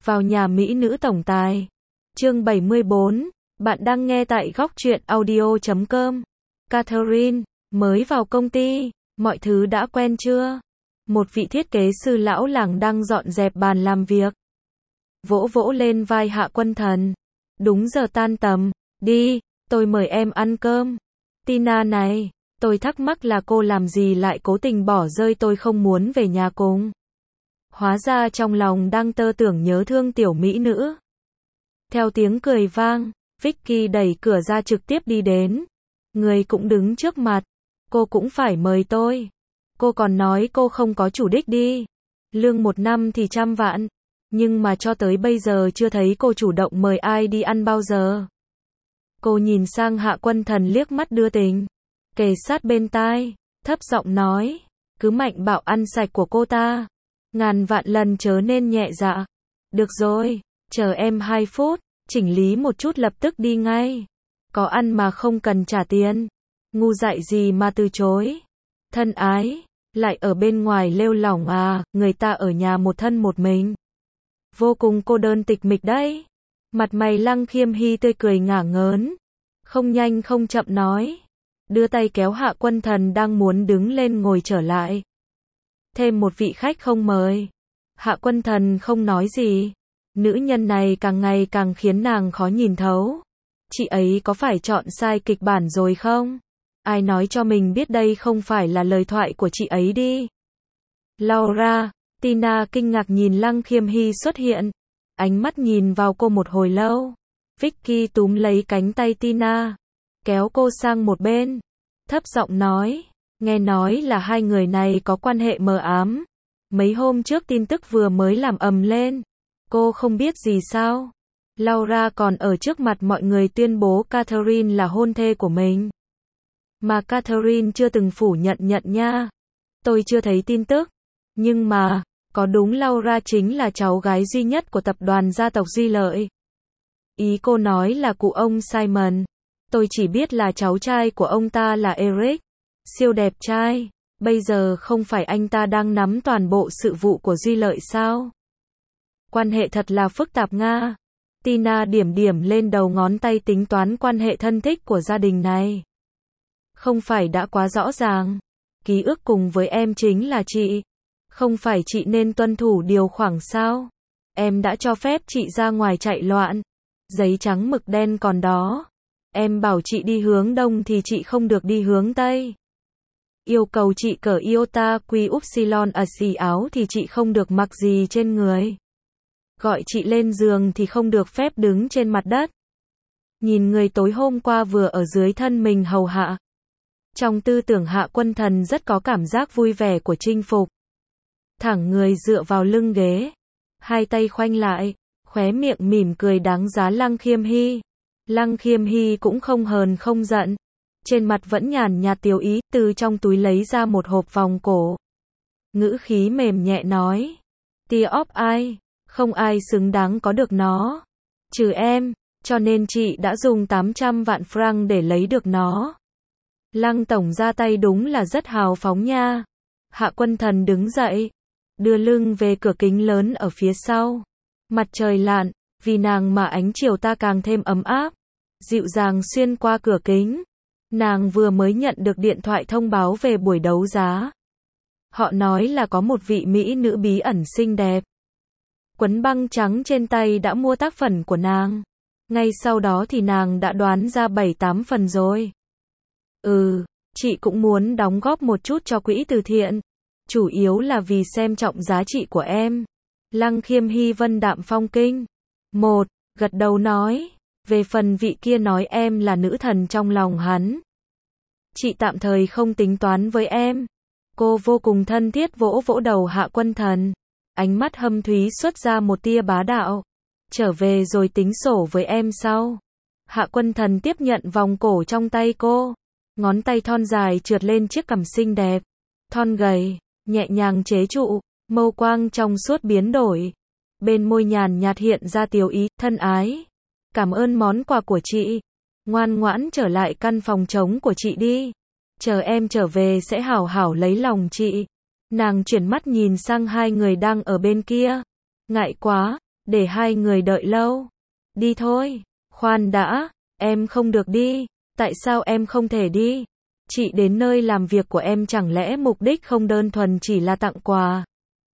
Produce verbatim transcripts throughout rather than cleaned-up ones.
vào nhà mỹ nữ tổng tài. Chương bảy mươi bốn, bạn đang nghe tại góc truyện audio chấm com. Catherine, mới vào công ty, mọi thứ đã quen chưa? Một vị thiết kế sư lão làng đang dọn dẹp bàn làm việc. Vỗ vỗ lên vai Hạ Quân Thần. Đúng giờ tan tầm, đi, tôi mời em ăn cơm. Tina này, tôi thắc mắc là cô làm gì lại cố tình bỏ rơi tôi không muốn về nhà cùng. Hóa ra trong lòng đang tơ tưởng nhớ thương tiểu mỹ nữ. Theo tiếng cười vang, Vicky đẩy cửa ra trực tiếp đi đến. Người cũng đứng trước mặt. Cô cũng phải mời tôi. Cô còn nói cô không có chủ đích đi. Lương một năm thì trăm vạn. Nhưng mà cho tới bây giờ chưa thấy cô chủ động mời ai đi ăn bao giờ. Cô nhìn sang Hạ Quân Thần liếc mắt đưa tình. Kề sát bên tai, thấp giọng nói. Cứ mạnh bạo ăn sạch của cô ta. Ngàn vạn lần chớ nên nhẹ dạ. Được rồi, chờ em hai phút, chỉnh lý một chút lập tức đi ngay. Có ăn mà không cần trả tiền. Ngu dại gì mà từ chối. Thân ái, lại ở bên ngoài lêu lỏng à, người ta ở nhà một thân một mình. Vô cùng cô đơn tịch mịch đấy. Mặt mày Lăng Khiêm Hy tươi cười ngả ngớn. Không nhanh không chậm nói. Đưa tay kéo Hạ Quân Thần đang muốn đứng lên ngồi trở lại. Thêm một vị khách không mời. Hạ Quân Thần không nói gì. Nữ nhân này càng ngày càng khiến nàng khó nhìn thấu. Chị ấy có phải chọn sai kịch bản rồi không? Ai nói cho mình biết đây không phải là lời thoại của chị ấy đi. Laura, Tina kinh ngạc nhìn Lăng Khiêm Hy xuất hiện. Ánh mắt nhìn vào cô một hồi lâu. Vicky túm lấy cánh tay Tina. Kéo cô sang một bên. Thấp giọng nói. Nghe nói là hai người này có quan hệ mờ ám. Mấy hôm trước tin tức vừa mới làm ầm lên. Cô không biết gì sao? Laura còn ở trước mặt mọi người tuyên bố Catherine là hôn thê của mình. Mà Catherine chưa từng phủ nhận nhận nha. Tôi chưa thấy tin tức. Nhưng mà, có đúng Laura chính là cháu gái duy nhất của tập đoàn gia tộc Duy Lợi. Ý cô nói là cụ ông Simon. Tôi chỉ biết là cháu trai của ông ta là Eric. Siêu đẹp trai. Bây giờ không phải anh ta đang nắm toàn bộ sự vụ của Duy Lợi sao? Quan hệ thật là phức tạp nga. Tina điểm điểm lên đầu ngón tay tính toán quan hệ thân thích của gia đình này. Không phải đã quá rõ ràng. Ký ức cùng với em chính là chị. Không phải chị nên tuân thủ điều khoản sao? Em đã cho phép chị ra ngoài chạy loạn. Giấy trắng mực đen còn đó. Em bảo chị đi hướng đông thì chị không được đi hướng tây. Yêu cầu chị cởi iota quy upsilon ở xì áo thì chị không được mặc gì trên người. Gọi chị lên giường thì không được phép đứng trên mặt đất. Nhìn người tối hôm qua vừa ở dưới thân mình hầu hạ. Trong tư tưởng Hạ Quân Thần rất có cảm giác vui vẻ của chinh phục. Thẳng người dựa vào lưng ghế. Hai tay khoanh lại. Khóe miệng mỉm cười đáng giá Lăng Khiêm Hy. Lăng Khiêm Hy cũng không hờn không giận. Trên mặt vẫn nhàn nhạt tiêu ý, từ trong túi lấy ra một hộp vòng cổ. Ngữ khí mềm nhẹ nói. Tia of ai, không ai xứng đáng có được nó. Trừ em, cho nên chị đã dùng tám trăm vạn franc để lấy được nó. Lăng tổng ra tay đúng là rất hào phóng nha. Hạ Quân Thần đứng dậy. Đưa lưng về cửa kính lớn ở phía sau. Mặt trời lặn, vì nàng mà ánh chiều ta càng thêm ấm áp. Dịu dàng xuyên qua cửa kính. Nàng vừa mới nhận được điện thoại thông báo về buổi đấu giá. Họ nói là có một vị mỹ nữ bí ẩn xinh đẹp. Quấn băng trắng trên tay đã mua tác phẩm của nàng. Ngay sau đó thì nàng đã đoán ra bảy tám phần rồi. Ừ, chị cũng muốn đóng góp một chút cho quỹ từ thiện. Chủ yếu là vì xem trọng giá trị của em. Lăng Khiêm Hy vân đạm phong kinh. Một, gật đầu nói. Về phần vị kia nói em là nữ thần trong lòng hắn. Chị tạm thời không tính toán với em. Cô vô cùng thân thiết vỗ vỗ đầu Hạ Quân Thần. Ánh mắt hâm thúy xuất ra một tia bá đạo. Trở về rồi tính sổ với em sau. Hạ Quân Thần tiếp nhận vòng cổ trong tay cô. Ngón tay thon dài trượt lên chiếc cằm xinh đẹp. Thon gầy, nhẹ nhàng chế trụ, mâu quang trong suốt biến đổi. Bên môi nhàn nhạt hiện ra tiêu ý, thân ái. Cảm ơn món quà của chị. Ngoan ngoãn trở lại căn phòng trống của chị đi. Chờ em trở về sẽ hảo hảo lấy lòng chị. Nàng chuyển mắt nhìn sang hai người đang ở bên kia. Ngại quá, để hai người đợi lâu. Đi thôi. Khoan đã, em không được đi. Tại sao em không thể đi? Chị đến nơi làm việc của em chẳng lẽ mục đích không đơn thuần chỉ là tặng quà?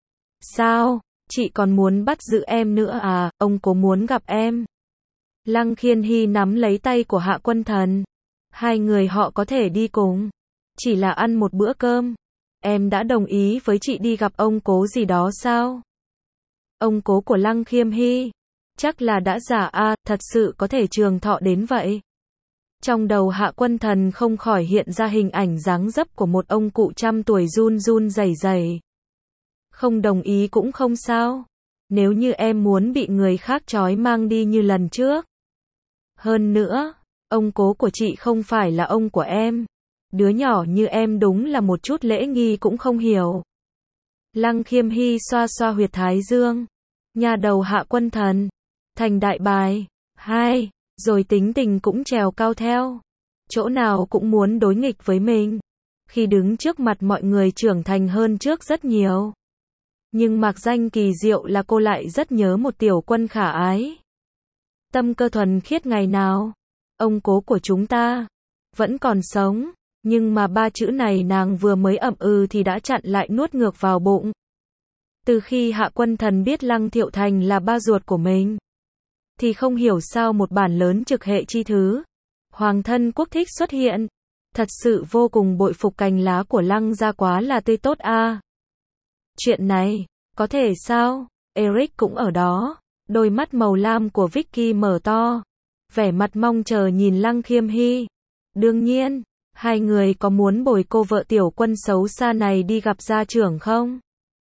Sao? Chị còn muốn bắt giữ em nữa à? Ông cố muốn gặp em. Lăng Khiên Hy nắm lấy tay của Hạ Quân Thần. Hai người họ có thể đi cùng. Chỉ là ăn một bữa cơm. Em đã đồng ý với chị đi gặp ông cố gì đó sao? Ông cố của Lăng Khiêm Hy. Chắc là đã già a, thật sự có thể trường thọ đến vậy. Trong đầu Hạ Quân Thần không khỏi hiện ra hình ảnh dáng dấp của một ông cụ trăm tuổi run run rẩy rẩy. Không đồng ý cũng không sao. Nếu như em muốn bị người khác trói mang đi như lần trước. Hơn nữa, ông cố của chị không phải là ông của em. Đứa nhỏ như em đúng là một chút lễ nghi cũng không hiểu. Lăng Khiêm Hy xoa xoa huyệt thái dương. Nhà đầu Hạ Quân Thần. Thành đại bài. Hai. Rồi tính tình cũng trèo cao theo. Chỗ nào cũng muốn đối nghịch với mình. Khi đứng trước mặt mọi người trưởng thành hơn trước rất nhiều. Nhưng mạc danh kỳ diệu là cô lại rất nhớ một tiểu quân khả ái. Tâm cơ thuần khiết ngày nào. Ông cố của chúng ta. Vẫn còn sống. Nhưng mà ba chữ này nàng vừa mới ậm ừ thì đã chặn lại nuốt ngược vào bụng. Từ khi Hạ Quân Thần biết Lăng Thiệu Thành là ba ruột của mình. Thì không hiểu sao một bản lớn trực hệ chi thứ. Hoàng thân quốc thích xuất hiện. Thật sự vô cùng bội phục cành lá của Lăng gia quá là tươi tốt a. À. Chuyện này, có thể sao? Eric cũng ở đó. Đôi mắt màu lam của Vicky mở to. Vẻ mặt mong chờ nhìn Lăng Khiêm Hy. Đương nhiên, hai người có muốn bồi cô vợ tiểu quân xấu xa này đi gặp gia trưởng không?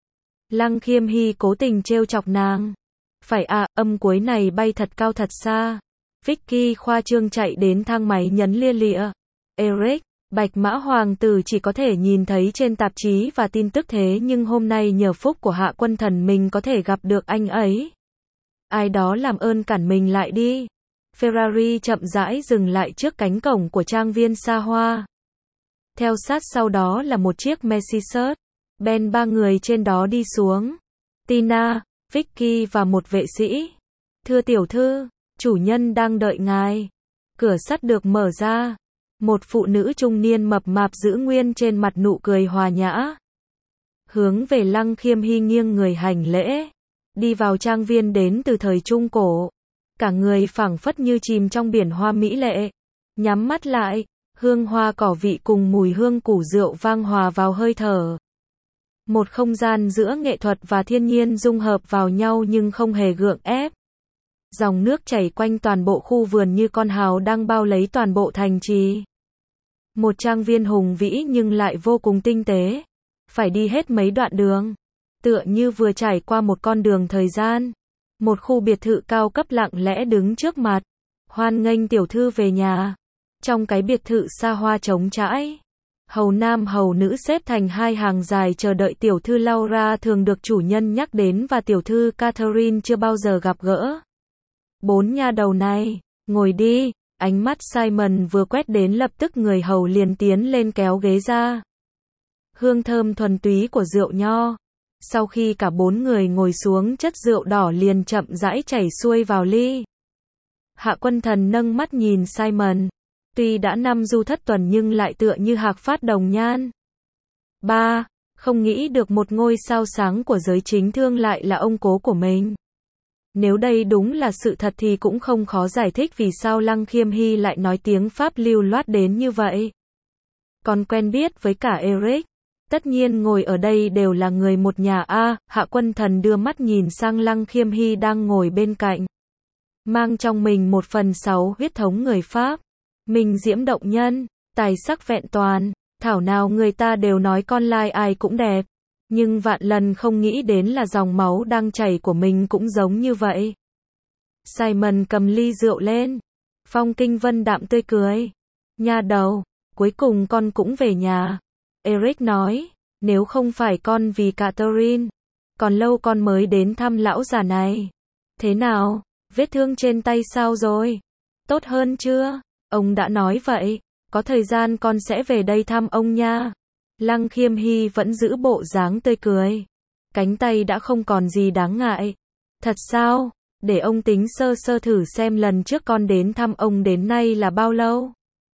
Lăng Khiêm Hy cố tình trêu chọc nàng. Phải à, âm cuối này bay thật cao thật xa. Vicky khoa trương chạy đến thang máy nhấn lia lịa. Eric, Bạch Mã Hoàng tử chỉ có thể nhìn thấy trên tạp chí và tin tức thế nhưng hôm nay nhờ phúc của Hạ Quân Thần mình có thể gặp được anh ấy. Ai đó làm ơn cản mình lại đi. Ferrari chậm rãi dừng lại trước cánh cổng của trang viên xa hoa. Theo sát sau đó là một chiếc Mercedes. Ben ba người trên đó đi xuống. Tina, Vicky và một vệ sĩ. Thưa tiểu thư, chủ nhân đang đợi ngài. Cửa sắt được mở ra. Một phụ nữ trung niên mập mạp giữ nguyên trên mặt nụ cười hòa nhã. Hướng về Lăng Khiêm Hy nghiêng người hành lễ. Đi vào trang viên đến từ thời Trung Cổ. Cả người phảng phất như chìm trong biển hoa mỹ lệ. Nhắm mắt lại, hương hoa cỏ vị cùng mùi hương củ rượu vang hòa vào hơi thở. Một không gian giữa nghệ thuật và thiên nhiên dung hợp vào nhau nhưng không hề gượng ép. Dòng nước chảy quanh toàn bộ khu vườn như con hào đang bao lấy toàn bộ thành trì. Một trang viên hùng vĩ nhưng lại vô cùng tinh tế. Phải đi hết mấy đoạn đường. Tựa như vừa trải qua một con đường thời gian. Một khu biệt thự cao cấp lặng lẽ đứng trước mặt. Hoan nghênh tiểu thư về nhà. Trong cái biệt thự xa hoa trống trải. Hầu nam hầu nữ xếp thành hai hàng dài chờ đợi tiểu thư Laura thường được chủ nhân nhắc đến và tiểu thư Catherine chưa bao giờ gặp gỡ. Bốn nha đầu này, ngồi đi. Ánh mắt Simon vừa quét đến lập tức người hầu liền tiến lên kéo ghế ra. Hương thơm thuần túy của rượu nho. Sau khi cả bốn người ngồi xuống chất rượu đỏ liền chậm rãi chảy xuôi vào ly. Hạ Quân Thần nâng mắt nhìn Simon. Tuy đã năm du thất tuần nhưng lại tựa như hạc phát đồng nhan. Ba, không nghĩ được một ngôi sao sáng của giới chính thương lại là ông cố của mình. Nếu đây đúng là sự thật thì cũng không khó giải thích vì sao Lăng Khiêm Hy lại nói tiếng Pháp lưu loát đến như vậy. Còn quen biết với cả Eric. Tất nhiên ngồi ở đây đều là người một nhà a. Hạ Quân Thần đưa mắt nhìn sang Lăng Khiêm Hy đang ngồi bên cạnh. Mang trong mình một phần sáu huyết thống người Pháp. Mình diễm động nhân, tài sắc vẹn toàn. Thảo nào người ta đều nói con lai ai cũng đẹp. Nhưng vạn lần không nghĩ đến là dòng máu đang chảy của mình cũng giống như vậy. Simon cầm ly rượu lên. Phong Kinh Vân đạm tươi cười. Nha đầu, cuối cùng con cũng về nhà. Eric nói, nếu không phải con vì Catherine, còn lâu con mới đến thăm lão già này. Thế nào, vết thương trên tay sao rồi? Tốt hơn chưa? Ông đã nói vậy, có thời gian con sẽ về đây thăm ông nha. Lăng Khiêm Hy vẫn giữ bộ dáng tươi cười. Cánh tay đã không còn gì đáng ngại. Thật sao? Để ông tính sơ sơ thử xem lần trước con đến thăm ông đến nay là bao lâu.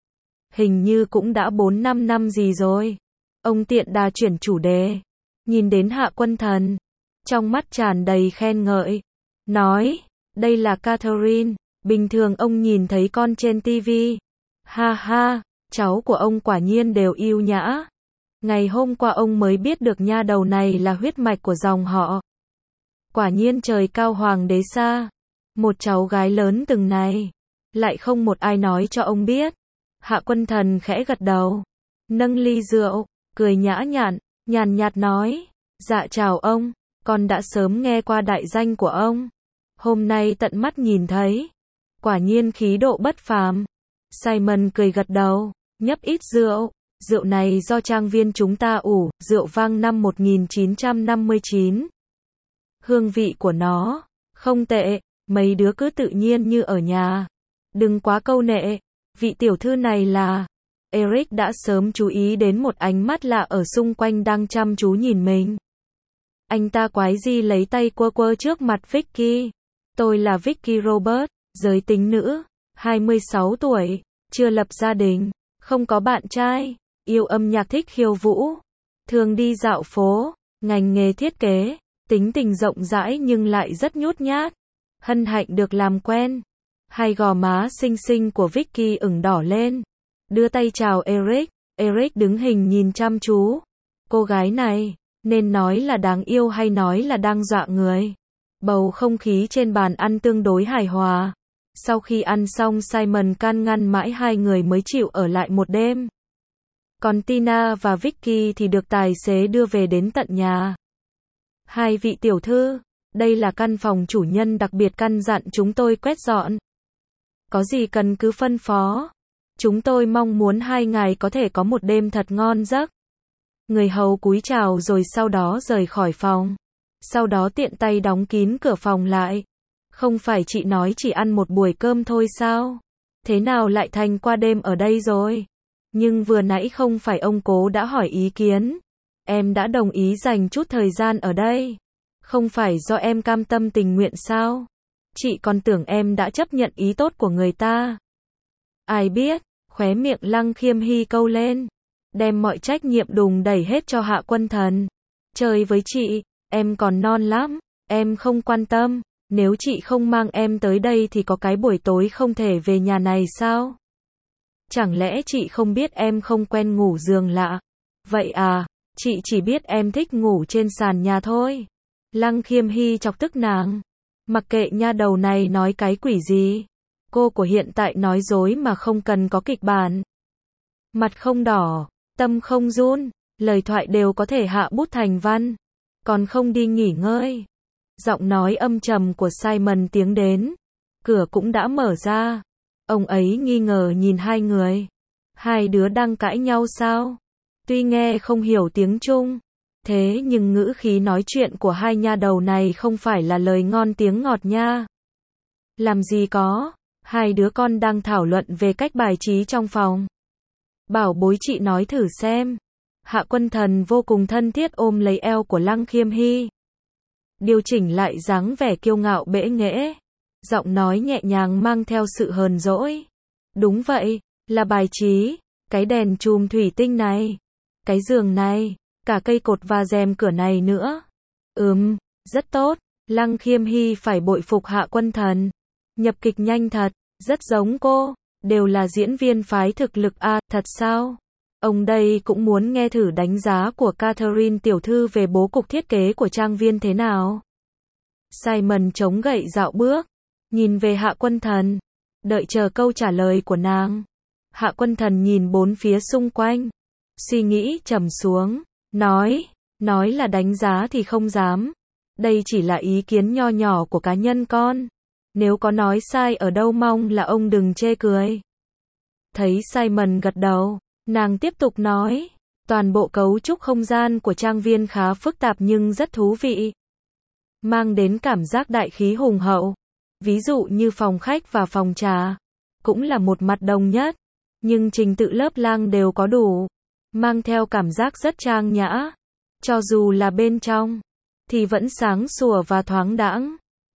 Hình như cũng đã bốn năm năm gì rồi. Ông tiện đà chuyển chủ đề. Nhìn đến Hạ Quân Thần. Trong mắt tràn đầy khen ngợi. Nói, đây là Catherine. Bình thường ông nhìn thấy con trên tivi. Ha ha, cháu của ông quả nhiên đều yêu nhã. Ngày hôm qua ông mới biết được nha đầu này là huyết mạch của dòng họ. Quả nhiên trời cao hoàng đế xa. Một cháu gái lớn từng này. Lại không một ai nói cho ông biết. Hạ Quân Thần khẽ gật đầu. Nâng ly rượu, cười nhã nhặn, nhàn nhạt nói. Dạ chào ông, con đã sớm nghe qua đại danh của ông. Hôm nay tận mắt nhìn thấy. Quả nhiên khí độ bất phàm. Simon cười gật đầu, nhấp ít rượu. Rượu này do trang viên chúng ta ủ, rượu vang năm một nghìn chín trăm năm mươi chín. Hương vị của nó, không tệ, mấy đứa cứ tự nhiên như ở nhà. Đừng quá câu nệ, vị tiểu thư này là... Eric đã sớm chú ý đến một ánh mắt lạ ở xung quanh đang chăm chú nhìn mình. Anh ta quái gì lấy tay quơ quơ trước mặt Vicky. Tôi là Vicky Robert, giới tính nữ, hai mươi sáu tuổi, chưa lập gia đình, không có bạn trai, yêu âm nhạc thích khiêu vũ, thường đi dạo phố, ngành nghề thiết kế, tính tình rộng rãi nhưng lại rất nhút nhát. Hân hạnh được làm quen. Hai gò má xinh xinh của Vicky ửng đỏ lên. Đưa tay chào Eric. Eric đứng hình nhìn chăm chú. Cô gái này, nên nói là đáng yêu hay nói là đang dọa người. Bầu không khí trên bàn ăn tương đối hài hòa. Sau khi ăn xong Simon can ngăn mãi hai người mới chịu ở lại một đêm. Còn Tina và Vicky thì được tài xế đưa về đến tận nhà. Hai vị tiểu thư, đây là căn phòng chủ nhân đặc biệt căn dặn chúng tôi quét dọn. Có gì cần cứ phân phó. Chúng tôi mong muốn hai ngài có thể có một đêm thật ngon giấc. Người hầu cúi chào rồi sau đó rời khỏi phòng. Sau đó tiện tay đóng kín cửa phòng lại. Không phải chị nói chỉ ăn một buổi cơm thôi sao? Thế nào lại thành qua đêm ở đây rồi? Nhưng vừa nãy không phải ông cố đã hỏi ý kiến. Em đã đồng ý dành chút thời gian ở đây. Không phải do em cam tâm tình nguyện sao? Chị còn tưởng em đã chấp nhận ý tốt của người ta. Ai biết, khóe miệng Lăng Khiêm Hy câu lên. Đem mọi trách nhiệm đùng đẩy hết cho Hạ Quân Thần. Chơi với chị, em còn non lắm, em không quan tâm. Nếu chị không mang em tới đây thì có cái buổi tối không thể về nhà này sao? Chẳng lẽ chị không biết em không quen ngủ giường lạ? Vậy à, chị chỉ biết em thích ngủ trên sàn nhà thôi. Lăng Khiêm Hy chọc tức nàng. Mặc kệ nha đầu này nói cái quỷ gì. Cô của hiện tại nói dối mà không cần có kịch bản. Mặt không đỏ, tâm không run, lời thoại đều có thể hạ bút thành văn. Còn không đi nghỉ ngơi. Giọng nói âm trầm của Simon tiếng đến. Cửa cũng đã mở ra. Ông ấy nghi ngờ nhìn hai người. Hai đứa đang cãi nhau sao? Tuy nghe không hiểu tiếng Trung. Thế nhưng ngữ khí nói chuyện của hai nha đầu này không phải là lời ngon tiếng ngọt nha. Làm gì có. Hai đứa con đang thảo luận về cách bài trí trong phòng. Bảo bối chị nói thử xem. Hạ Quân Thần vô cùng thân thiết ôm lấy eo của Lăng Khiêm Hy. Điều chỉnh lại dáng vẻ kiêu ngạo bẽ nghễ. Giọng nói nhẹ nhàng mang theo sự hờn dỗi. Đúng vậy, là bài trí. Cái đèn chùm thủy tinh này. Cái giường này. Cả cây cột và rèm cửa này nữa. Ừm, rất tốt. Lăng Khiêm Hy phải bội phục Hạ Quân Thần. Nhập kịch nhanh thật, rất giống cô. Đều là diễn viên phái thực lực à, thật sao? Ông đây cũng muốn nghe thử đánh giá của Catherine tiểu thư về bố cục thiết kế của trang viên thế nào. Simon chống gậy dạo bước, nhìn về Hạ Quân Thần, đợi chờ câu trả lời của nàng. Hạ Quân Thần nhìn bốn phía xung quanh, suy nghĩ trầm xuống, nói, nói là đánh giá thì không dám. Đây chỉ là ý kiến nho nhỏ của cá nhân con. Nếu có nói sai ở đâu mong là ông đừng chê cười. Thấy Simon gật đầu, nàng tiếp tục nói, toàn bộ cấu trúc không gian của trang viên khá phức tạp nhưng rất thú vị. Mang đến cảm giác đại khí hùng hậu. Ví dụ như phòng khách và phòng trà, cũng là một mặt đồng nhất, nhưng trình tự lớp lang đều có đủ, mang theo cảm giác rất trang nhã. Cho dù là bên trong, thì vẫn sáng sủa và thoáng đãng.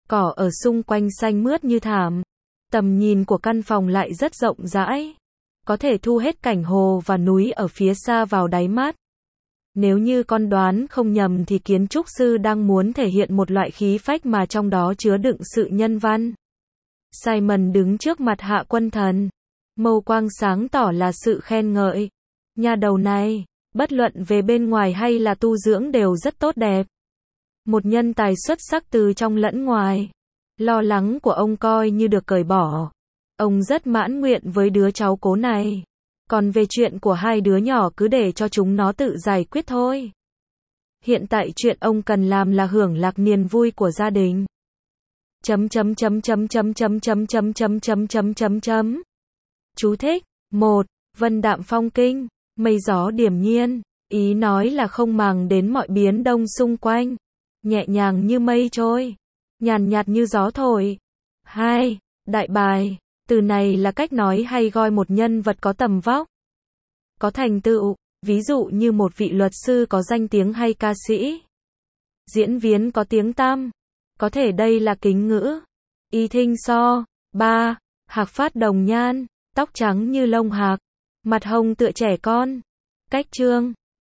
Cỏ ở xung quanh xanh mướt như thảm. Tầm nhìn của căn phòng lại rất rộng rãi. Có thể thu hết cảnh hồ và núi ở phía xa vào đáy mắt. Nếu như con đoán không nhầm thì kiến trúc sư đang muốn thể hiện một loại khí phách mà trong đó chứa đựng sự nhân văn. Simon đứng trước mặt Hạ Quân Thần. Mâu quang sáng tỏ là sự khen ngợi. Nhà đầu này, bất luận về bên ngoài hay là tu dưỡng đều rất tốt đẹp. Một nhân tài xuất sắc từ trong lẫn ngoài. Lo lắng của ông coi như được cởi bỏ. Ông rất mãn nguyện với đứa cháu cố này. Còn về chuyện của hai đứa nhỏ cứ để cho chúng nó tự giải quyết thôi. Hiện tại chuyện ông cần làm là hưởng lạc niềm vui của gia đình. Chấm chấm chấm chấm chấm chấm chấm chấm chấm chấm chấm chấm chấm. Chú thích. một. Vân đạm phong kinh, mây gió điềm nhiên. Ý nói là không màng đến mọi biến động xung quanh. Nhẹ nhàng như mây trôi. Nhàn nhạt như gió thổi. hai. Đại bài. Từ này là cách nói hay gọi một nhân vật có tầm vóc, có thành tựu, ví dụ như một vị luật sư có danh tiếng hay ca sĩ, diễn viên có tiếng tăm. Có thể đây là kính ngữ. Y Thinh So. ba. Hạc phát đồng nhan, tóc trắng như lông hạc, mặt hồng tựa trẻ con. Cách chương